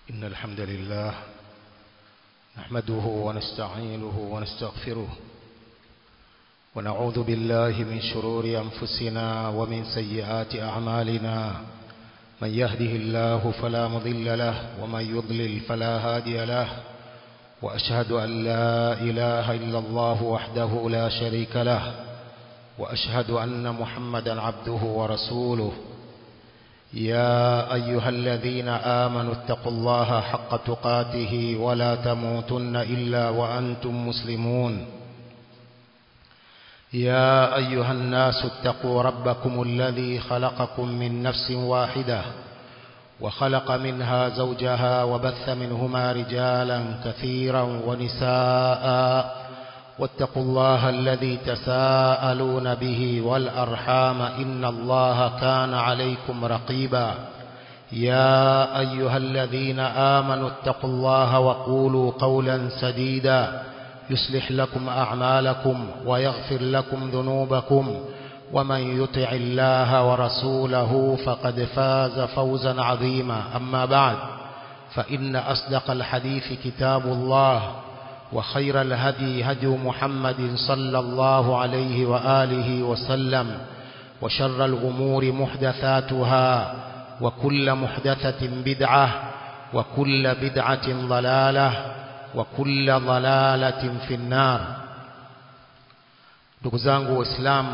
إن الحمد لله نحمده ونستعينه ونستغفره ونعوذ بالله من شرور أنفسنا ومن سيئات أعمالنا من يهده الله فلا مضل له ومن يضلل فلا هادي له وأشهد أن لا إله إلا الله وحده لا شريك له وأشهد أن محمدا عبده ورسوله يا أيها الذين آمنوا اتقوا الله حق تقاته ولا تموتن إلا وأنتم مسلمون يا أيها الناس اتقوا ربكم الذي خلقكم من نفس واحدة وخلق منها زوجها وبث منهما رجالا كثيرا ونساء واتقوا الله الذي تساءلون به والأرحام إن الله كان عليكم رقيبا يا أيها الذين آمنوا اتقوا الله وقولوا قولا سديدا يصلح لكم أعمالكم ويغفر لكم ذنوبكم ومن يطع الله ورسوله فقد فاز فوزا عظيما أما بعد فإن أصدق الحديث كتاب الله وخير الهدي هدي محمد صلى الله عليه وآله وسلم وشر الأمور محدثاتها وكل محدثة بدعة وكل بدعة ضلالة وكل ضلالة في النار. ndugu zangu waislamu,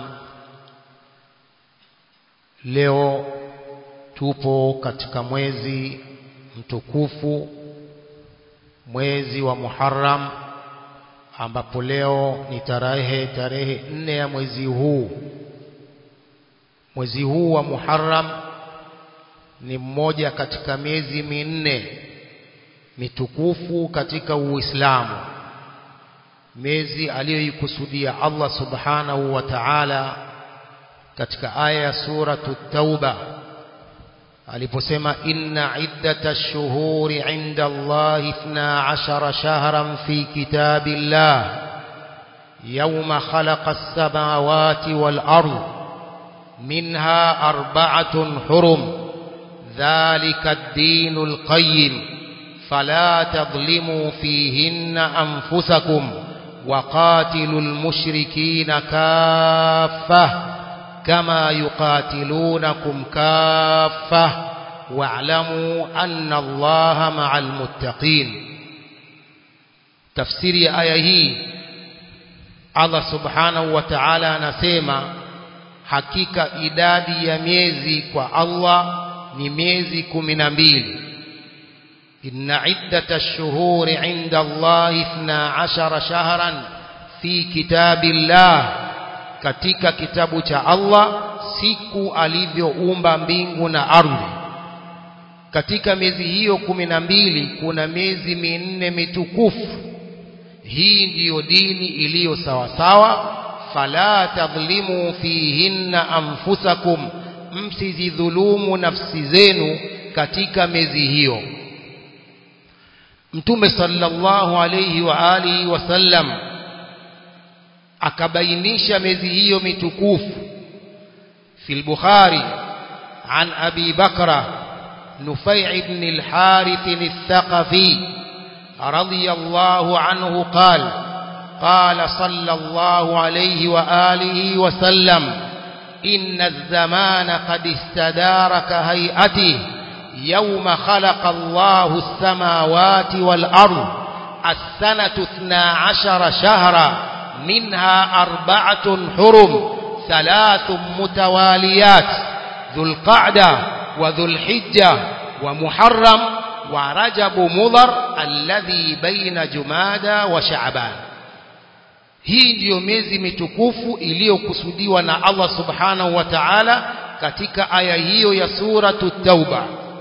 leo tupo katika mwezi mtukufu, mwezi wa Muharram, ambapo leo ni tarehe 4 ya mwezi huu. Mwezi huu wa Muharram ni mmoja katika miezi minne mitukufu katika Uislamu, miezi aliyoikusudia Allah subhanahu wa ta'ala katika aya ya suratu Tauba aliposema inna iddatash shuhuri 'inda Allahi 12 shahran fi kitabillah yawma khalaqas samawati wal ard minha arba'atun hurum dhalika ad-dinul qayyim fala tadhlimu fihinna anfusakum waqatilul mushrikina kaffah كما يقاتلونكم كافة واعلموا أن الله مع المتقين. تفسير آية هي الله سبحانه وتعالى anasema hakika idadi ya miezi kwa Allah ni miezi 12. inna iddatash shuhuri 'inda Allahi 12 shahran fi kitabillah, katika kitabu cha Allah siku alivyoumba mbingu na ardhi. Katika miezi hiyo 12 kuna miezi minne mitukufu. Hii ndiyo dini iliyo sawa sawa. Fala tadhlimu fihinna anfusakum, msizidhulumu nafsi zenu katika miezi hiyo. Mtume sallallahu alayhi wa alihi wasallam akabainisha miezi hiyo mitukufu. Fi al-Bukhari an Abi Bakra Nufai' ibn al-Harith al-Thaqafi radiyallahu anhu qala qala sallallahu alayhi wa alihi wa sallam inna az-zamana qad istadara ka hay'atihi yawma khalaqa Allahu as-samawati wal ard as-sanatu 12 shahra منها 4 حرم 3 متواليات ذو القعدة وذو الحجة ومحرم ورجب مضر الذي بين جمادى وشعبان. hii ndiyo miezi mitukufu iliyokusudiwa na Allah subhanahu wa ta'ala katika aya hiyo ya suratu Tauba.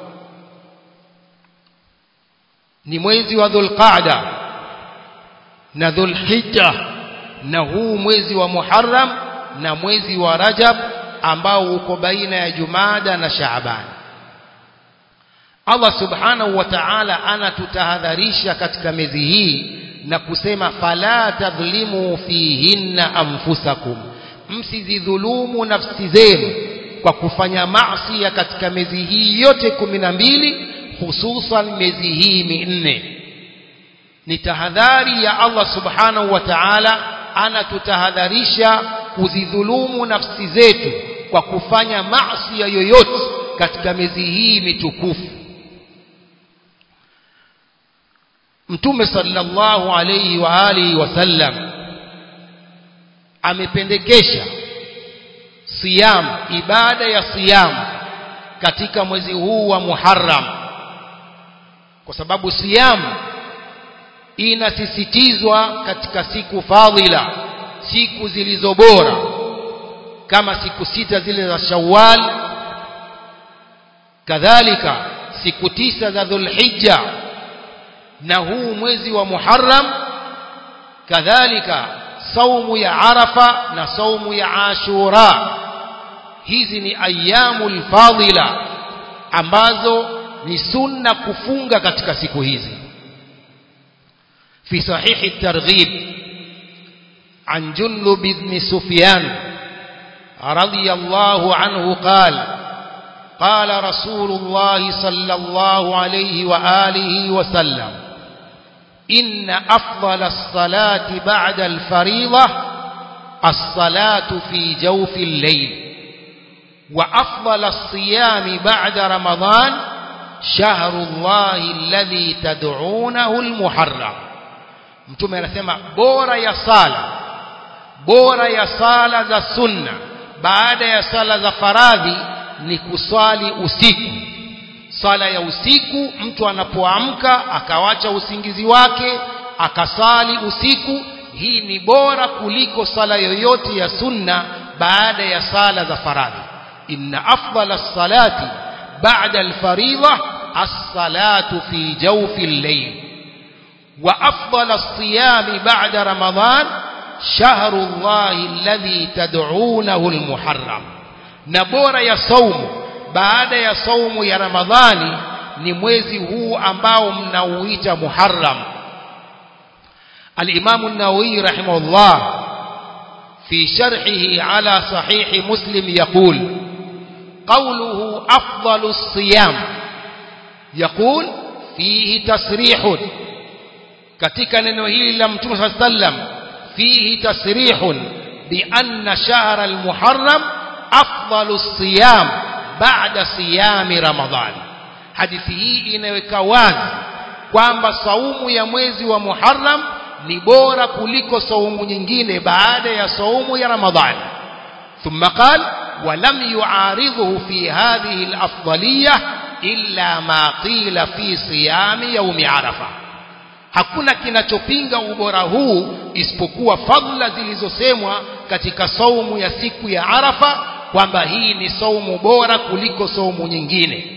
ni mwezi wa Dhul Qa'da na Dhul Hijja, na huu mwezi wa Muharram na mwezi wa Rajab ambao uko baina ya Jumada na Shaaban. Allah subhanahu wa ta'ala anatutahadharisha katika miezi hii na kusema fala tadhlimu fihinna anfusakum, msizidhulumu nafsi zenu kwa kufanya maasi katika miezi hii yote 12, hususan miezi hii minne. Ni tahadhari ya Allah subhanahu wa ta'ala, anatutahadharisha kuzidhulumu nafsi zetu kwa kufanya maasi yoyote katika miezi hii mitukufu. Mtume sallallahu alayhi wa alihi wasallam amependekesha siyam, ibada ya siyam katika mwezi huu wa Muharram, kwa sababu siyam inasisitizwa katika siku fadhila, siku zilizo bora, kama siku sita zile za Shawwal, kadhalika siku 9 za Dhulhijja, na huu mwezi wa Muharram, kadhalika saumu ya Arafa na saumu ya Ashura. Hizi ni ayyamul fadila ambazo ni sunna kufunga katika siku hizi. في صحيح الترغيب عن جندب بن سفيان رضي الله عنه قال: قال رسول الله صلى الله عليه وآله وسلم: إن أفضل الصلاة بعد الفريضة الصلاة في جوف الليل، وأفضل الصيام بعد رمضان شهر الله الذي تدعونه المحرم. Mtume anasema bora ya sala za sunna baada ya sala za faradhi ni kuswali usiku. Sala ya usiku, mtu anapoamka akawacha usingizi wake akasali usiku, hii ni bora kuliko sala yoyote ya sunna baada ya sala za faradhi. Inna afdala as-salati ba'da al-fariidha as-salatu fi jawfi al-layl, wa afdala as-siyami ba'da ramadan shahru Allahi alladhi tad'unahu al-muharram. Na bora ya saumu baada ya saumu ya Ramadhani ni mwezi huu ambao mnauita Muharram. Al-Imam an-Nawawi rahimahullah في شرحه على صحيح مسلم يقول: قوله أفضل الصيام يقول فيه تصريح، katika neno hili la Mtume صلى الله عليه وسلم فيه تصريح بأن شهر المحرم أفضل الصيام بعد صيام رمضان. hadithi hii inaweka wazi kwamba saumu ya mwezi wa Muharram ni bora kuliko saumu nyingine baada ya saumu ya Ramadhani. ثم قال: ولم يعارضه في هذه الأفضلية إلا ما قيل في صيام يوم عرفة. hakuna kinachopinga ubora huu isipokuwa fadhila zilizosemwa katika saumu ya siku ya Arafa, kwamba hii ni saumu bora kuliko saumu nyingine.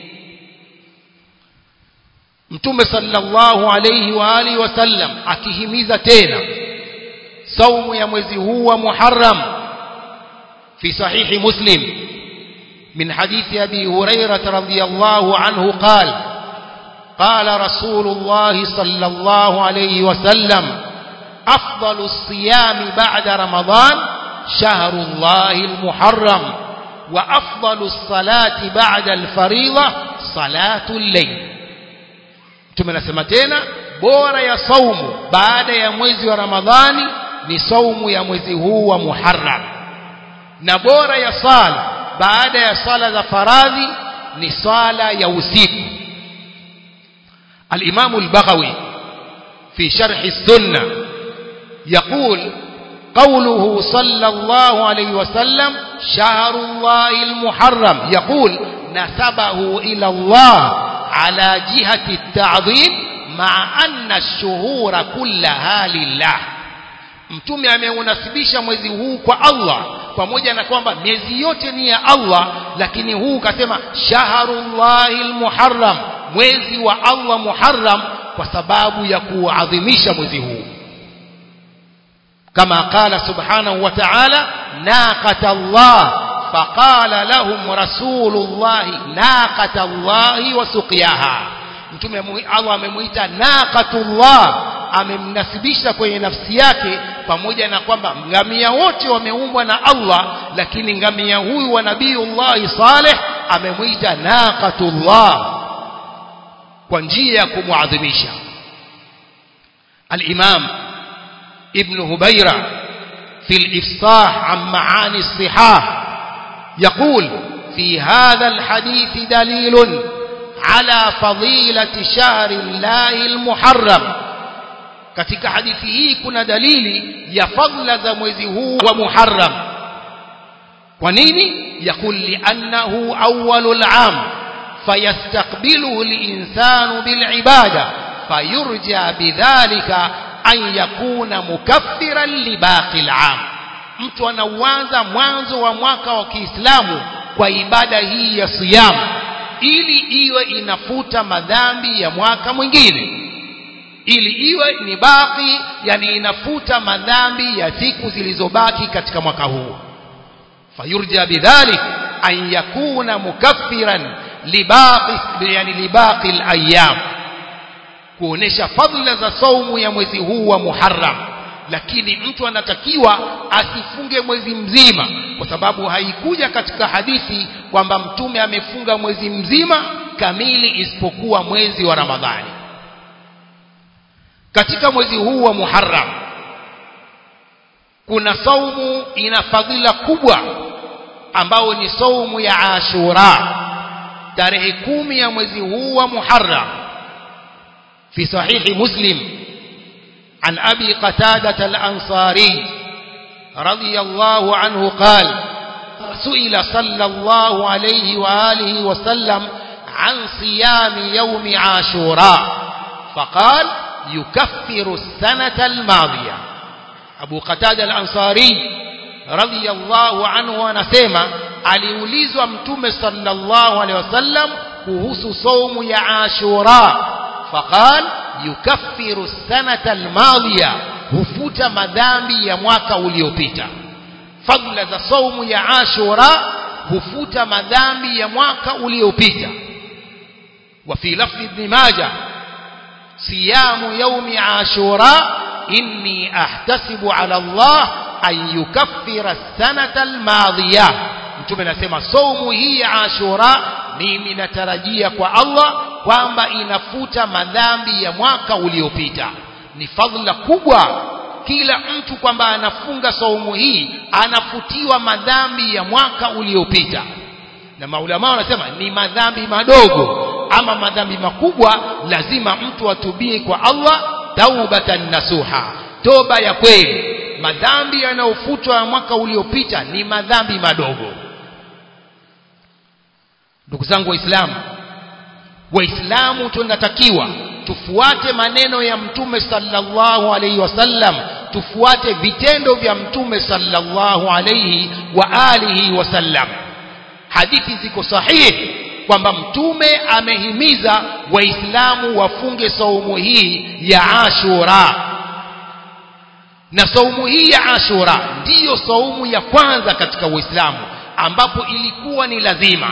Mtume sallallahu alayhi wa alihi wasallam akihimiza tena saumu ya mwezi huu wa Muharram في صحيح مسلم من حديث أبي هريرة رضي الله عنه قال: قال رسول الله صلى الله عليه وسلم: أفضل الصيام بعد رمضان شهر الله المحرم، وأفضل الصلاة بعد الفريضة صلاة الليل. tumenasema tena bora ya saumu baada ya mwezi wa Ramadhani ni saumu ya mwezi huu wa Muharram, na bora ya sala baada ya sala za faradhi ni sala ya usiku. الإمام البغوي في شرح السنة يقول: قوله صلى الله عليه وسلم شهر الله المحرم، يقول نسبه إلى الله على جهة التعظيم مع أن الشهور كلها لله. Mtume ameunasibisha mwezi huu kwa Allah, pamoja na kwamba miezi yote ni ya Allah, lakini huu kasema shahrullahil muharram, mwezi wa Allah Muharram, kwa sababu ya kuadhimisha mwezi huu. Kama qala subhanahu wa ta'ala: naqatallah faqala lahum rasulullahi naqatallahi wa suqiyaha. Mtume Allah amemuita naqatullah, amemnasibisha kwenye nafsi yake, pamoja na kwamba ngamia wote wameumbwa na Allah, lakini ngamia huyu wa Nabiiullah Saleh amemuita naqatullah. kwa njia ya kumuadhimisha. Al-Imam Ibn Hubayra في الإفصاح عن معاني الصحاح يقول في هذا الحديث دليل على فضيلة شهر الله المحرم. katika hadithi hii kuna dalili ya fadhila za mwezi huu wa Muharram. kwa nini? يقول لأنه أول العام فيستقبله الإنسان بالعبادة فيرجى بذلك an yakuna mukaffiran li baqi al-aam. mtu anaanza mwanzo wa mwaka wa Kiislamu kwa ibada hii ya siyam ili iwe inafuta madhambi ya mwaka mwingine, ili iwe ni baqi, yani inafuta madhambi ya siku zilizobaki katika mwaka huu. fayurja bidhalik an yakuna mukaffiran li baqi, yani li baqi al-ayyam, kuonesha fadhila za saumu ya mwezi huu wa Muharram. Lakini mtu anatakiwa asifunge mwezi mzima, kwa sababu haikuja katika hadithi kwamba mtume amefunga mwezi mzima kamili isipokuwa mwezi wa Ramadhani. Katika mwezi huu wa Muharram kuna saumu ina fadhila kubwa ambao ni saumu ya Ashura, tarehe 10 ya mwezi huu wa Muharram. في صحيح مسلم عن أبي قتادة الأنصاري رضي الله عنه قال سئل صلى الله عليه وآله وسلم عن صيام يوم عاشوراء فقال يكفر السنة الماضية. أبو قتادة الأنصاري رضي الله عنه anasema aliulizwa mtume sallallahu alaihi wasallam kuhusu saumu ya Ashura, فقال يكفر السنة الماضية, hufuta madhambi ya mwaka uliopita. fadhila za saumu ya Ashura hufuta madhambi ya mwaka uliopita. وفي لفظ ابن ماجه صيام يوم عاشوراء إني أحتسب على الله أن يكفر السنة الماضية. mtume anasema saumu hii ya Ashura mimi natarajia kwa Allah kwamba inafuta madhambi ya mwaka uliopita. Ni fadhila kubwa kila mtu kwamba anafunga saumu hii anafutiwa madhambi ya mwaka uliopita. Na maulama wanasema ni madhambi madogo ama madhambi makubwa, lazima mtu atubie kwa Allah taubatan nasuha, toba ya kweli. Madhambi yanayofutwa ya mwaka uliopita ni madhambi madogo. Ndugu zangu Waislamu tunatakiwa tufuate maneno ya mtume sallallahu alaihi wasallam, tufuate vitendo vya mtume sallallahu alaihi wa alihi wasallam. Hadithi ziko sahihi kwamba mtume amehimiza Waislamu wafunge saumu hii ya Ashura. Na saumu hii ya Ashura ndiyo saumu ya kwanza katika Uislamu ambapo ilikuwa ni lazima.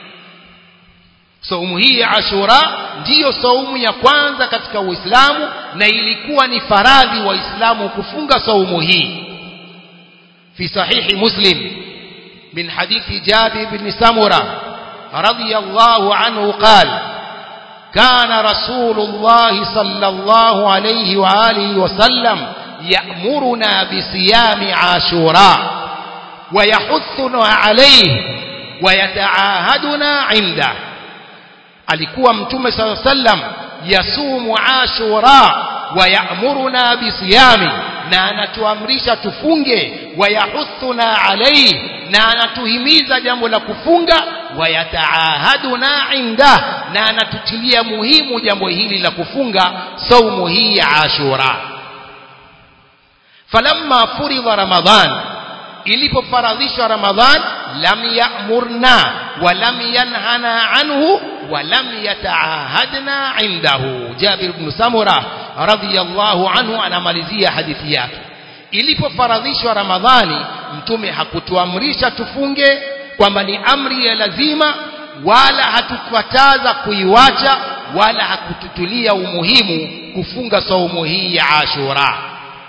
Saumu hii ya Ashura ndiyo saumu ya kwanza katika Uislamu na ilikuwa ni faradhi Waislamu kufunga saumu hii. في صحيح مسلم من حديث جابر بن سمرة رضي الله عنه قال كان رسول الله صلى الله عليه وآله وسلم يأمرنا بصيام عاشوراء ويحثنا عليه ويتعاهدنا عنده. alikuwa mtume sallallahu alaihi wasallam yasumu Ashura wa ya'muruna bisiyami, na anatuamrisha tufunge, wa yahuthuna alayhi, na anatuhimiza jambo la kufunga, wa yataahaduna inda, na anatutilia muhimu jambo hili la kufunga saumu hii ya Ashura. falamma furidha Ramadhan, ilipofaradhishwa Ramadhan, lam ya'murna wa lam yanhana anhu wa lam yataahadna indahu. Jabir ibn Samura radhiyallahu anhu anamalizia hadithi yake, ilipofaradhishwa Ramadhani mtume hakutuamrisha tufunge kwamba ni amri ya lazima, wala hatukataza kuiwacha, wala hakututulia umuhimu kufunga saumu hii ya Ashura.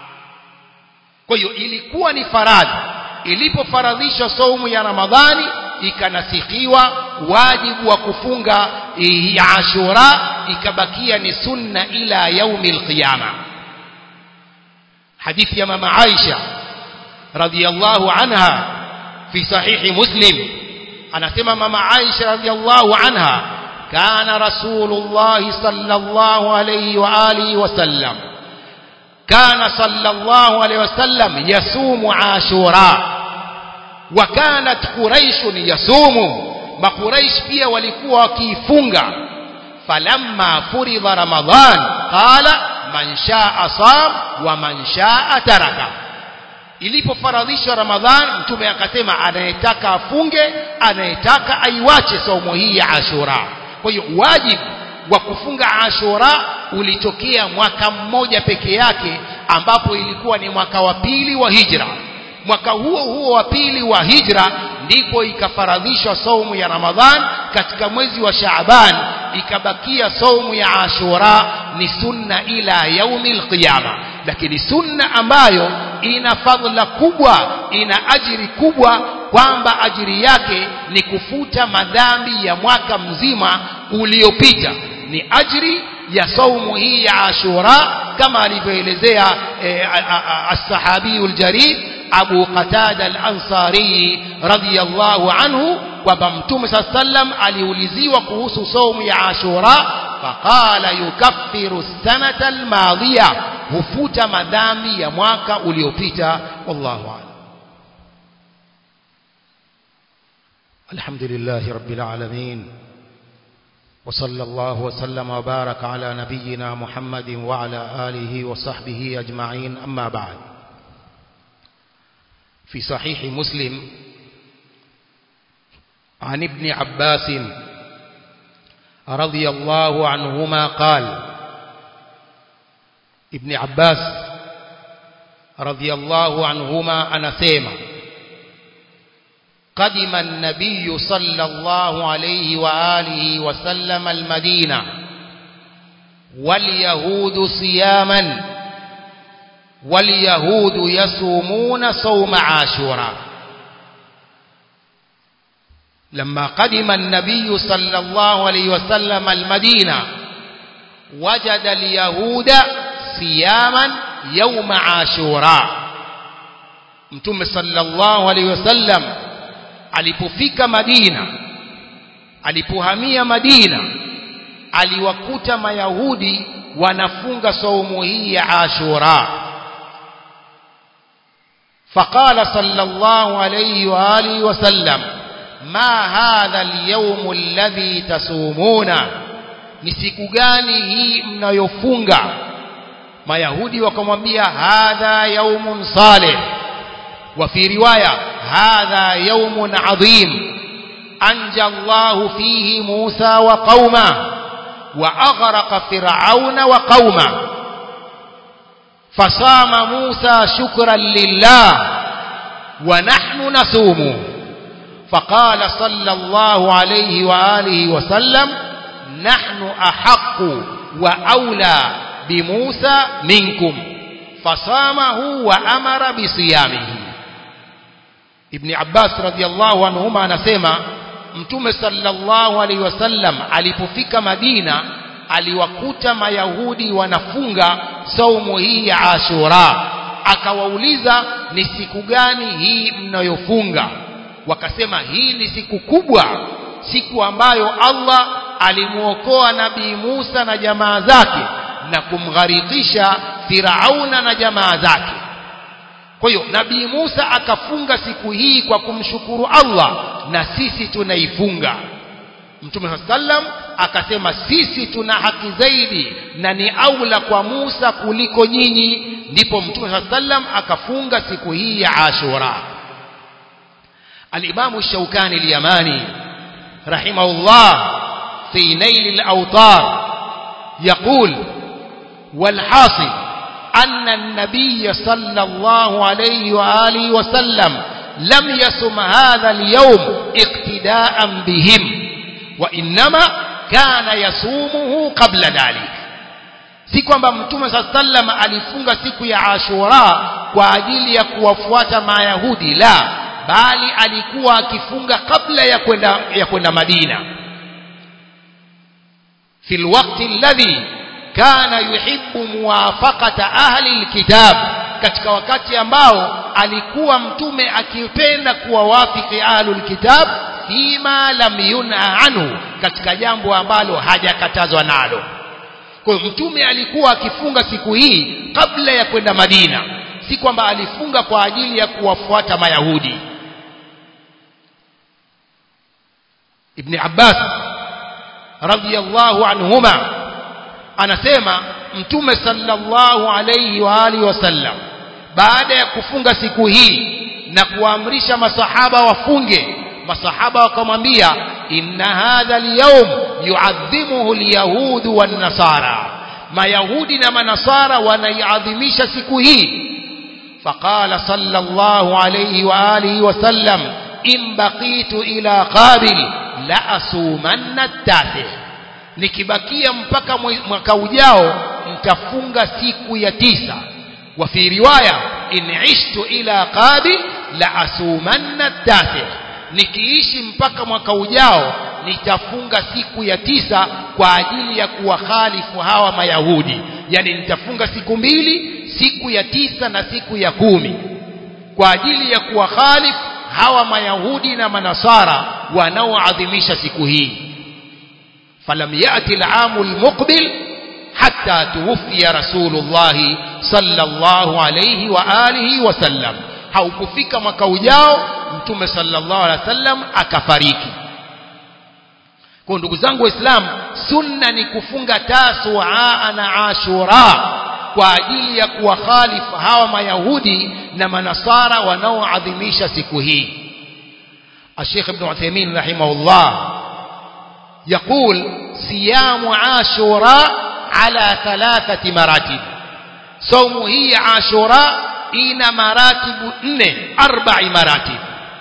Kwa hiyo ilikuwa ni faradhi. Ilipofaradhisha saumu ya Ramadhani ikanasikiwa wajibu wa kufunga Ashura, ikabakia ni sunna ila yaumil qiyama. hadithi ya mama Aisha radhiyallahu anha fi sahihi Muslim, anasema mama Aisha radhiyallahu anha, kana Rasulullah sallallahu alayhi wa alihi wasallam, kana sallallahu alayhi wasallam yasumu Ashura wa kanat Quraish yasumu, Quraish pia walikuwa wakifunga. falamma furidha Ramadhan qala man shaa sam wa man shaa taraka, ilipofaradhishwa Ramadhan mtume akasema anayetaka afunge, anayetaka aiwache saumu hii ya Ashura. Kwa hiyo wajibu wa kufunga Ashura ulitokea mwaka mmoja peke yake, ambapo ilikuwa ni mwaka wa pili wa hijra. Mwaka huo wa pili wa hijra ndipo ikafaradhishwa saumu ya Ramadhan katika mwezi wa Shaaban, ikabakia saumu ya Ashura ni sunna ila yaumil qiyama. Lakini sunna ambayo ina fadhila kubwa, ina ajiri kubwa, kwamba ajiri yake ni kufuta madhambi ya mwaka mzima uliopita, ni ajiri ya saumu hii ya Ashura, kama alivyoelezea as-sahabiyul jalil Abu Qatada al-Ansari radhiyallahu anhu, kwamba Mtume sallam aliuliziwa kuhusu saumu ya Ashura, faqala yukaffiru sanata al-madhiya, hufuta madhambi ya mwaka uliopita. Wallahu a'lam. Alhamdulillahi rabbil alamin, wa sallallahu wa sallama wa baraka ala nabiyyina Muhammadin wa ala alihi wa sahbihi ajma'in, amma ba'd. في صحيح مسلم عن ابن عباس رضي الله عنهما قال، ابن عباس رضي الله عنهما أنسيما، قدم النبي صلى الله عليه وآله وسلم المدينة واليهود صياما، واليهود يصومون صوم عاشوراء. لما قدم النبي صلى الله عليه وسلم المدينة وجد اليهود صياما يوم عاشوراء. Mtume sallallahu alaihi wasallam alipofika Madina, alipohamia Madina, aliwakuta Mayahudi wanafunga saumu hii ya Ashura. فقال صلى الله عليه وآله وسلم: ما هذا اليوم الذي تصومون، ni siku gani hii mnayofunga? Mayahudi wakamwambia hadha yaumun salih, wa fi riwaya hadha yaumun adhim, anja Allahu fihi Musa wa qauma wa aghraqa fir'auna wa qauma, fasama Musa shukran lillah wa nahnu nasumu. فقال صلى الله عليه وآله وسلم: نحن أحق وأولى بموسى منكم، فصامه وأمر بصيامه. ابن عباس رضي الله عنهما anasema Mtume sallallahu alaihi wasallam alipofika Madina aliwakuta Mayahudi wanafunga saumu hii ya Ashura. Akawauliza, ni siku gani hii mnayofunga? Wakasema hii ni siku kubwa, siku ambayo Allah alimuokoa Nabii Musa na jamaa zake na kumgharikisha Firauna na jamaa zake. Kwa hiyo Nabii Musa akafunga siku hii kwa kumshukuru Allah, na sisi tunaifunga. Mtume sallam akasema sisi tuna haki zaidi na ni aula kwa Musa kuliko nyinyi. Ndipo Mtume sallam akafunga siku hii ya Ashura. الإمام الشوكاني اليماني رحمه الله في نيل الأوطار يقول: والحاصل أن النبي صلى الله عليه وآله وسلم لم يصم هذا اليوم اقتداء بهم، وإنما كان يصومه قبل ذلك. si kwamba Mtume sallam alifunga siku ya Ashura kwa ajili ya kuwafuata Mayahudi, la, bali alikuwa akifunga kabla ya kwenda Madina. Fil waqti alladhi kana yuhibbu muwafaqata ahli alkitab, katika wakati ambao alikuwa mtume akipenda kuwawafiki ahlul kitab fima lam yunha anhu, katika jambo ambalo hajakatazwa nalo. Kwa hiyo mtume alikuwa akifunga siku hii kabla ya kwenda Madina, si kwamba alifunga kwa ajili ya kuwafuata Mayahudi. Ibn Abbas radhiyallahu anhuma anasema mtume sallallahu alayhi wa alihi wasallam baada ya kufunga siku hii na kuamrisha masahaba wafunge, masahaba wakamwambia inna hadha al-yawm yu'adhimuhu al-yahud wan-nasara, mayahudi na manasara wanaiadhimisha siku hii. faqala sallallahu alayhi wa alihi wasallam in baqitu ila qabil la asumanna at-tasi, nikibakia mpaka mwaka ujao nitafunga siku ya 9. wa fi riwaya in ishtu ila qabil la asumanna at-tasi, nikiishi mpaka mwaka ujao nitafunga siku ya 9 kwa ajili ya kuwakhalifu hawa Mayahudi. Yani nitafunga siku mbili, siku ya 9 na siku ya 10, kwa ajili ya kuwakhalifu hawa Mayahudi na Manasara wanaoadhimisha siku hii. falam yati al-aam al-muqbil hatta tuwfiya Rasulullah sallallahu alayhi wa alihi wasallam, haukufika mwaka ujao mtume sallallahu alayhi wasallam akafariki. Kwa ndugu zangu Waislamu, sunna ni kufunga Tasu'a na Ashura kwa ajili ya kuwakhalifu hawa Mayahudi na Manasara wanaoadhimisha siku hii. Sheikh Ibn Uthaymeen rahimahullah يقول صيام عاشوراء على 3 مراتب، صوم هي عاشوراء إن مراتب 4 مراتب.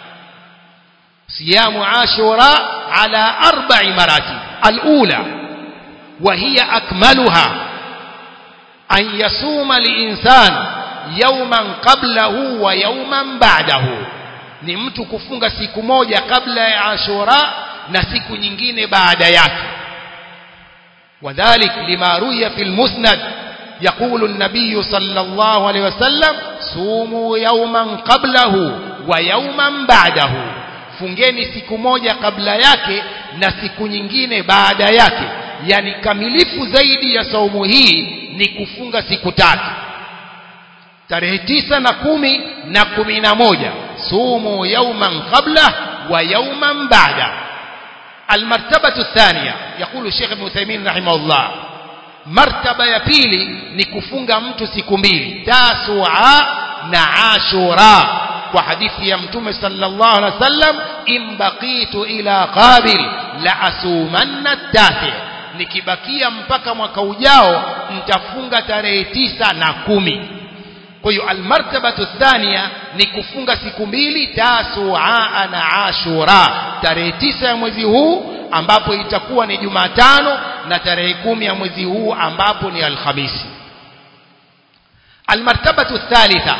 صيام عاشوراء على 4 مراتب. الأولى وهي أكملها أن يصوم الإنسان يوما قبله ويوما بعده، ni mtu kufunga siku moja kabla ya Ashura na siku nyingine baada yake. wadhalik lima ruya fil musnad yaqulu an-nabiy sallallahu alayhi wasallam sumu yawman qablahu wa yawman ba'dahu, fungeni siku moja kabla yake na siku nyingine baada yake. Yani kamilifu zaidi ya saumu hii ni kufunga siku 3, tarehe 9 na 10 na 11. sumu yawman qabla wa yawman ba'da. المرتبة الثانية يقول الشيخ ابن تيمية رحمه الله, مرتبة ya pili ni kufunga mtu siku mbili, Tasu'a na Ashura, kwa hadithi ya mtume sallallahu alaihi wasallam in baqitu ila qabil la asumanna at-tasi, nikibakia mpaka mwaka ujao nitafunga tarehe 9 na 10. Kwa hiyo almartabatu thania ni kufunga siku mbili, Tasu'a na Ashura, tarehe 9 ya mwezi huu ambapo itakuwa ni Jumatano na tarehe 10 ya mwezi huu ambapo ni Alhamisi. Almartabatu thalitha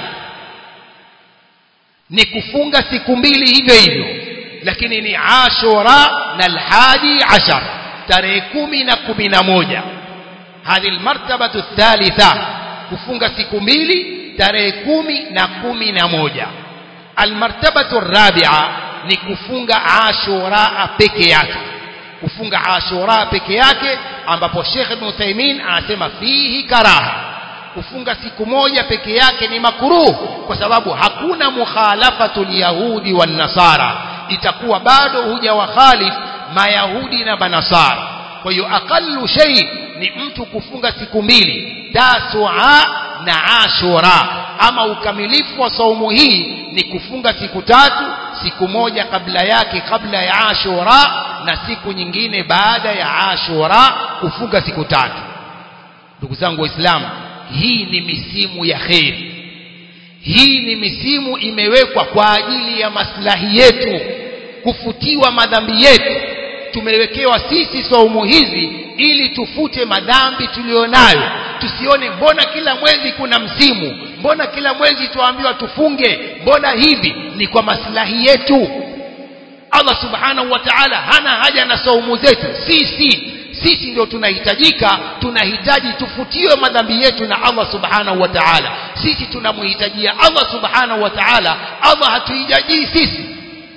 ni kufunga siku mbili hivyo hivyo, lakini ni Ashura na al-hadi ashar, tarehe 10 na 11. Hadi almartabatu thalitha, kufunga siku mbili tarehe 10 na 11. Almartabatu rabi'a ni kufunga Ashura peke yake, kufunga Ashura peke yake, ambapo Sheikh Ibn Uthaymeen anasema fihi karaha. Kufunga siku moja peke yake ni makruh, kwa sababu hakuna mukhalafatul yahudi wan nasara, itakuwa bado hujawakhalif Mayahudi na Manasara. Kwa hiyo aqallu shay ni mtu kufunga siku mbili, Tasu'a na Ashura. Ama ukamilifu wa saumu hii ni kufunga siku 3, siku moja kabla yake, kabla ya Ashura, na siku nyingine baada ya Ashura, kufunga siku 3. Ndugu zangu Waislamu, hii ni misimu ya kheri. Hii ni misimu imewekwa kwa ajili ya maslahi yetu, kufutiwa madhambi yetu. Tumewekewa sisi saumu hizi ili tufute madhambi tulionayo, tusione mbona kila mwezi kuna msimu, mbona kila mwezi tuambiwa tufunge, mbona hivi. Ni kwa maslahi yetu. Allah subhanahu wa ta'ala hana haja na saumu zetu. Sisi ndio tunahitaji tufutiwe madhambi yetu na Allah subhanahu wa ta'ala. Sisi tunamhitajia Allah subhanahu wa ta'ala, Allah hatuhitaji sisi.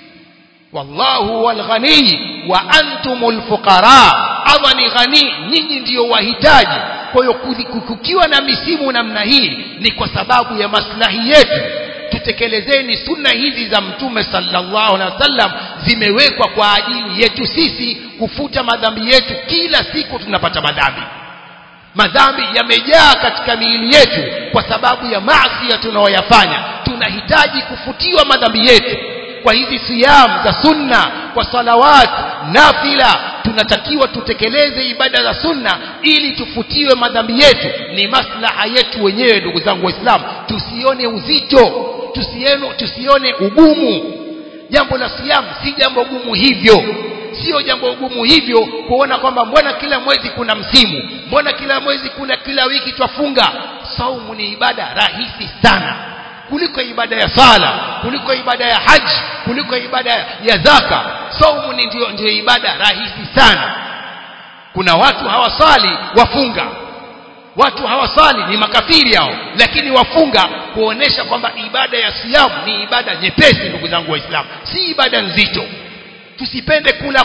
Wallahu wal ghani wa antumul fuqara. Allah ni ghani, nyinyi ndio wahitaji. Kwa hiyo kukiwa na misimu namna hii ni kwa sababu ya maslahi yetu. Tutekelezeni sunna hizi za Mtume sallallahu alaihi wasallam, zimewekwa kwa ajili yetu sisi kufuta madhambi yetu. Kila siku tunapata madhambi yamejaa katika miili yetu kwa sababu ya maasi tunayoyafanya. Tunahitaji kufutiwa madhambi yetu. Kwa hizi siyam za sunna, kwa salawat nafila, tunatakiwa tutekeleze ibada za sunna ili tufutiwe madhambi yetu. Ni maslaha yetu wenyewe, ndugu zangu Waislamu. Tusione uzito, tusione ugumu. Jambo la siyam si jambo gumu hivyo. Sio jambo gumu hivyo kuona kwamba mbona kila mwezi kuna msimu, mbona kila mwezi kila wiki twafunga. Saumu ni ibada rahisi sana kuliko ibada ya sala, kuliko ibada ya haji, kuliko ibada ya zaka. Saumu ndio ibada rahisi sana. Kuna watu hawasali wafunga, watu hawasali ni makafiri hao, lakini wafunga, kuonesha kwamba ibada ya siyamu ni ibada nyepesi. Ndugu zangu Waislamu, si ibada nzito. Tusipende kula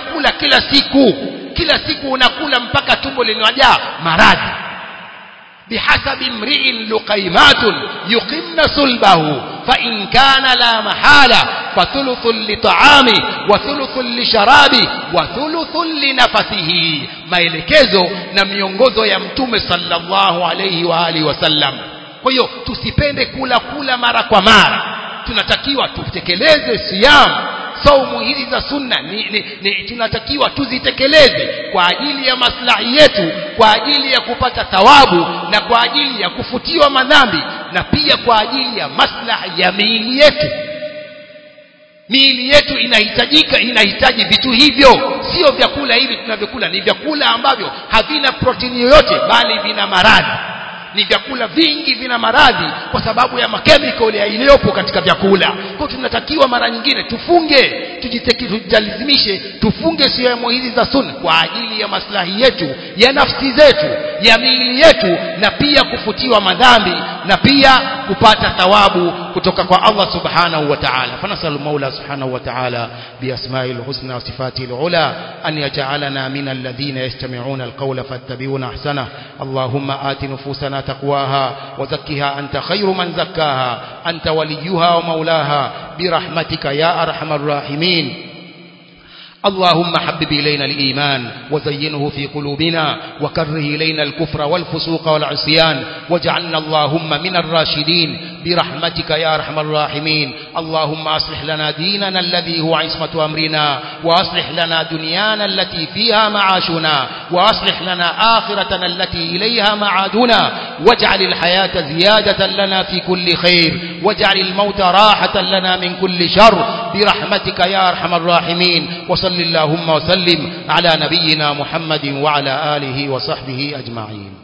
kila siku unakula mpaka tumbo linajaa maradhi. bihasabi mri'in luqaymatun yuqimna sulbahu fa in kana la mahala fa thuluthun li ta'ami wa thuluthun li sharabi wa thuluthun li nafasihi. Maelekezo na miongozo ya Mtume sallallahu alayhi wa alihi wasallam. Kwa hiyo tusipende kula mara kwa mara. Tunatakiwa tutekeleze siyam, saumu hizi za sunna tunatakiwa tuzitekeleze kwa ajili ya maslahi yetu, kwa ajili ya kupata thawabu na kwa ajili ya kufutiwa madhambi, na pia kwa ajili ya maslahi ya miili yetu. Miili yetu inahitaji vitu hivyo. Sio vyakula hivi tunavyokula, ni vyakula ambavyo havina protini yoyote bali vina maradhi. Ni vyakula vingi vina maradhi kwa sababu ya makemikali yaliyopo katika vyakula. Kwa tunatakiwa mara nyingine tufunge, tujitalazimishe tufunge sehemu hizi za sunna kwa ajili ya maslahi yetu, ya nafsi zetu, ya miili yetu, na pia kufutiwa madhambi na pia kupata thawabu kutoka kwa Allah subhanahu wa ta'ala. Fanasalu Mola subhanahu wa ta'ala biasma'il husna wa sifatil ula an yaj'alana min alladhina yastami'una alqawla fattabi'una ahsana. Allahumma ati nufusana taqwaha wa zakkiha anta khayru man zakkaha anta waliyuha wa maulaha birahmatika ya arhamar rahimin. اللهم حبب إلينا الإيمان وزينه في قلوبنا وكره إلينا الكفر والفسوق والعصيان واجعلنا اللهم من الراشدين برحمتك يا أرحم الراحمين. اللهم أصلح لنا ديننا الذي هو عصمة أمرنا، وأصلح لنا دنيانا التي فيها معاشنا، وأصلح لنا آخرتنا التي إليها معادنا، واجعل الحياة زيادة لنا في كل خير، واجعل الموت راحة لنا من كل شر برحمتك يا أرحم الراحمين. وصل اللهم وسلم على نبينا محمد وعلى آله وصحبه أجمعين.